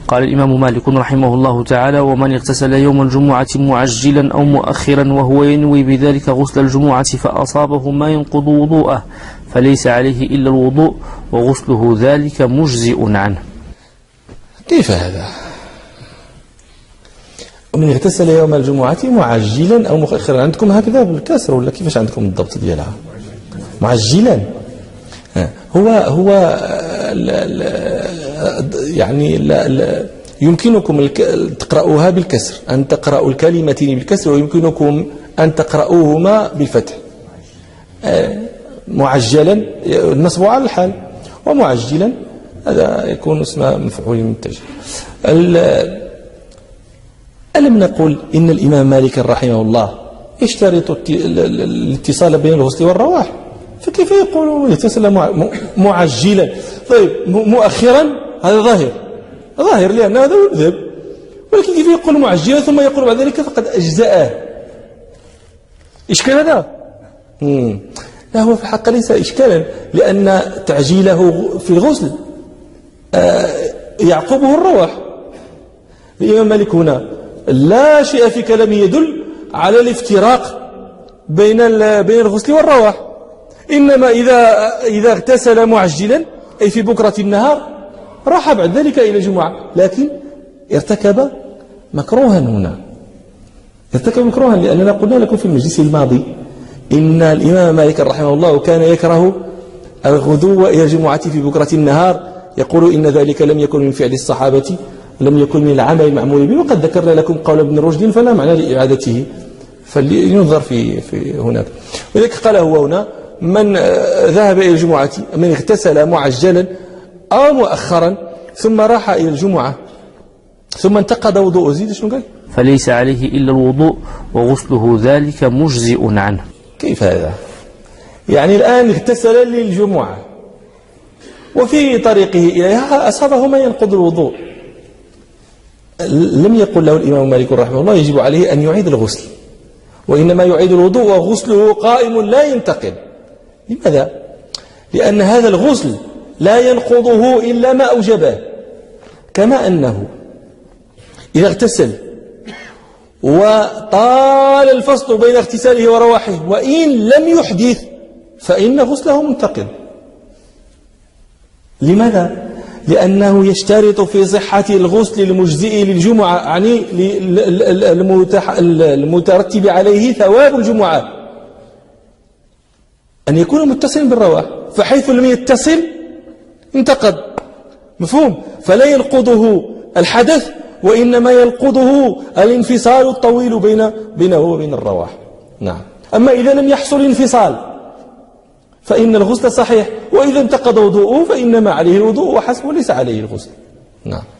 قال الإمام مالك رحمه الله تعالى: ومن اغتسل يوم الجمعة معجلا أو مؤخرا وهو ينوي بذلك غسل الجمعة فأصابه ما ينقض وضوءه فليس عليه إلا الوضوء وغسله ذلك مجزئ عنه. كيف هذا؟ ومن اغتسل يوم الجمعة معجلا أو مؤخرا، عندكم هكذا بالكسر ولا كيفاش عندكم الضبط ديالها؟ معجلا هو يعني لا يمكنكم تقرأوها بالكسر، أن تقرأوا الكلمتين بالكسر، ويمكنكم أن تقرأوهما بالفتح. معجلا النصب على الحال، ومعجلا هذا يكون اسم مفعول متجه. ألم نقل إن الإمام مالك رحمه الله يشترط الاتصال بين الغسل والرواح، فكيف يقول يغتسل معجلا؟ طيب مؤخرا هذا ظاهر لأن هذا يذهب، ولكن كيف يقول معجلا ثم يقول بعد ذلك فقد أجزأه؟ إشكال هذا؟ لا، هو في الحق ليس إشكالا، لأن تعجيله في الغسل يعقبه الرواح. الإمام مالك هنا لا شيء في كلامه يدل على الافتراق بين الغسل والرواح، إنما إذا اغتسل معجلا أي في بكرة النهار راح بعد ذلك إلى الجمعة، لكن ارتكب مكروها هنا، ارتكب مكروها، لأننا قلنا لكم في المجلس الماضي إن الإمام مالك رحمه الله كان يكره الغدو إلى الجمعة في بكرة النهار، يقول إن ذلك لم يكن من فعل الصحابة، لم يكن من العمل المعمول به، وقد ذكرنا لكم قول ابن رشد فلا معنى لإعادته، فلينظر في هناك. ولذلك قال هو هنا: من ذهب إلى الجمعة، من اغتسل معجلا أو مؤخرا ثم راح إلى الجمعة ثم انتقض وضوءه، زيد شنو قال؟ فليس عليه إلا الوضوء وغسله ذلك مجزئ عنه. كيف هذا؟ يعني الآن اغتسل للجمعة وفي طريقه إليها أصابه ما ينقض الوضوء، لم يقل له الإمام مالك رحمه الله يجب عليه أن يعيد الغسل، وإنما يعيد الوضوء وغسله قائم لا ينتقل. لماذا؟ لأن هذا الغسل لا ينقضه إلا ما أوجبه، كما أنه إذا اغتسل وطال الفصل بين اغتساله ورواحه وإن لم يحدث فإن غسله منتقل. لماذا؟ لأنه يشترط في صحة الغسل المجزئ للجمعة، يعني المترتب عليه ثواب الجمعة، أن يكون متصلا بالرواح، فحيث لم يتصل انتقض. مفهوم؟ فلا ينقضه الحدث، وإنما ينقضه الانفصال الطويل بينه وبين الرواح. نعم. أما إذا لم يحصل انفصال فإن الغسل صحيح، وإذا انتقض وضوءه فإنما عليه الوضوء وحسب وليس عليه الغسل. نعم.